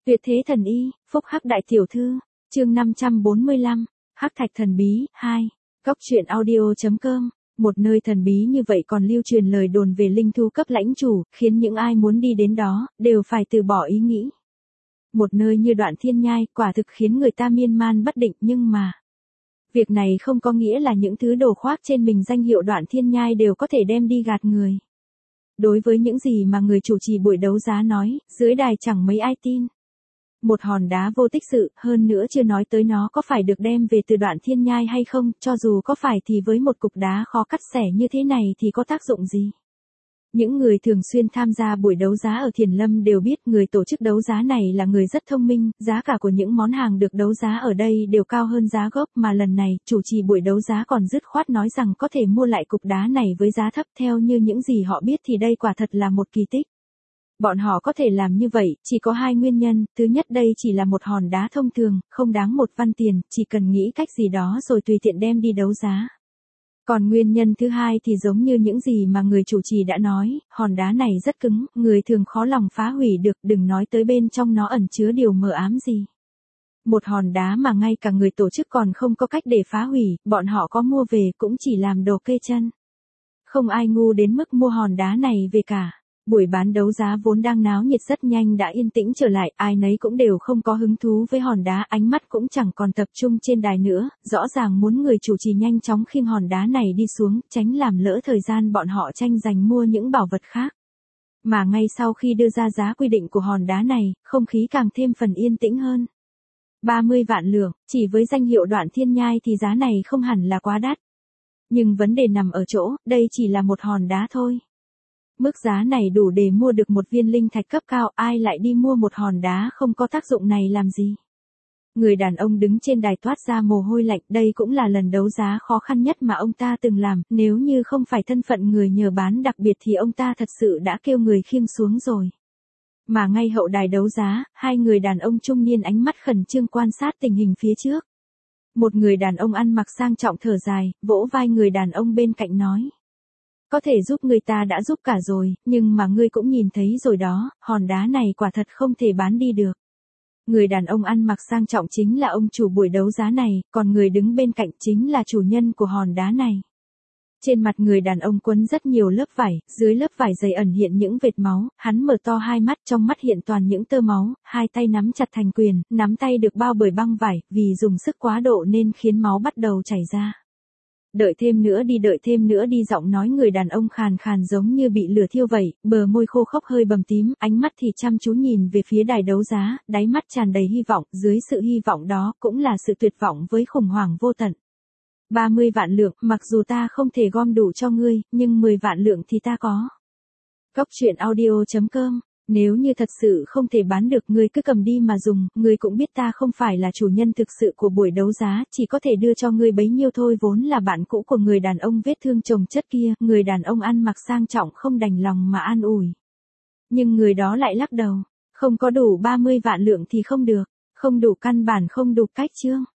Tuyệt thế thần y, phúc hắc đại tiểu thư, chương 545, hắc thạch thần bí, 2, Cóc truyện audio.com. Một nơi thần bí như vậy còn lưu truyền lời đồn về linh thú cấp lãnh chủ, khiến những ai muốn đi đến đó, đều phải từ bỏ ý nghĩ. Một nơi như Đoạn Thiên Nhai, quả thực khiến người ta miên man bất định, nhưng mà việc này không có nghĩa là những thứ đồ khoác trên mình danh hiệu Đoạn Thiên Nhai đều có thể đem đi gạt người. Đối với những gì mà người chủ trì buổi đấu giá nói, dưới đài chẳng mấy ai tin. Một hòn đá vô tích sự, hơn nữa chưa nói tới nó có phải được đem về từ Đoạn Thiên Nhai hay không, cho dù có phải thì với một cục đá khó cắt xẻ như thế này thì có tác dụng gì. Những người thường xuyên tham gia buổi đấu giá ở Thiền Lâm đều biết người tổ chức đấu giá này là người rất thông minh, giá cả của những món hàng được đấu giá ở đây đều cao hơn giá gốc, mà lần này, chủ trì buổi đấu giá còn dứt khoát nói rằng có thể mua lại cục đá này với giá thấp. Theo như những gì họ biết thì đây quả thật là một kỳ tích. Bọn họ có thể làm như vậy, chỉ có hai nguyên nhân, thứ nhất đây chỉ là một hòn đá thông thường, không đáng một văn tiền, chỉ cần nghĩ cách gì đó rồi tùy tiện đem đi đấu giá. Còn nguyên nhân thứ hai thì giống như những gì mà người chủ trì đã nói, hòn đá này rất cứng, người thường khó lòng phá hủy được, đừng nói tới bên trong nó ẩn chứa điều mờ ám gì. Một hòn đá mà ngay cả người tổ chức còn không có cách để phá hủy, bọn họ có mua về cũng chỉ làm đồ kê chân. Không ai ngu đến mức mua hòn đá này về cả. Buổi bán đấu giá vốn đang náo nhiệt rất nhanh đã yên tĩnh trở lại, ai nấy cũng đều không có hứng thú với hòn đá, ánh mắt cũng chẳng còn tập trung trên đài nữa, rõ ràng muốn người chủ trì nhanh chóng khiêng hòn đá này đi xuống, tránh làm lỡ thời gian bọn họ tranh giành mua những bảo vật khác. Mà ngay sau khi đưa ra giá quy định của hòn đá này, không khí càng thêm phần yên tĩnh hơn. 30 vạn lượng, chỉ với danh hiệu Đoạn Thiên Nhai thì giá này không hẳn là quá đắt. Nhưng vấn đề nằm ở chỗ, đây chỉ là một hòn đá thôi. Mức giá này đủ để mua được một viên linh thạch cấp cao, ai lại đi mua một hòn đá không có tác dụng này làm gì. Người đàn ông đứng trên đài toát ra mồ hôi lạnh, đây cũng là lần đấu giá khó khăn nhất mà ông ta từng làm, nếu như không phải thân phận người nhờ bán đặc biệt thì ông ta thật sự đã kêu người khiêng xuống rồi. Mà ngay hậu đài đấu giá, hai người đàn ông trung niên ánh mắt khẩn trương quan sát tình hình phía trước. Một người đàn ông ăn mặc sang trọng thở dài, vỗ vai người đàn ông bên cạnh nói. Có thể giúp người ta đã giúp cả rồi, nhưng mà ngươi cũng nhìn thấy rồi đó, hòn đá này quả thật không thể bán đi được. Người đàn ông ăn mặc sang trọng chính là ông chủ buổi đấu giá này, còn người đứng bên cạnh chính là chủ nhân của hòn đá này. Trên mặt người đàn ông quấn rất nhiều lớp vải, dưới lớp vải dày ẩn hiện những vệt máu, hắn mở to hai mắt, trong mắt hiện toàn những tơ máu, hai tay nắm chặt thành quyền, nắm tay được bao bởi băng vải, vì dùng sức quá độ nên khiến máu bắt đầu chảy ra. Đợi thêm nữa đi, giọng nói người đàn ông khàn khàn giống như bị lửa thiêu vậy, bờ môi khô khốc hơi bầm tím, ánh mắt thì chăm chú nhìn về phía đài đấu giá, đáy mắt tràn đầy hy vọng, dưới sự hy vọng đó cũng là sự tuyệt vọng với khủng hoảng vô tận. 30 vạn lượng, mặc dù ta không thể gom đủ cho ngươi, nhưng 10 vạn lượng thì ta có. Cóc truyện audio.com. Nếu như thật sự không thể bán được ngươi cứ cầm đi mà dùng, ngươi cũng biết ta không phải là chủ nhân thực sự của buổi đấu giá, chỉ có thể đưa cho ngươi bấy nhiêu thôi. Vốn là bạn cũ của người đàn ông vết thương chồng chất kia, người đàn ông ăn mặc sang trọng không đành lòng mà an ủi. Nhưng người đó lại lắc đầu, không có đủ 30 vạn lượng thì không được, không đủ, căn bản không đủ cách chương.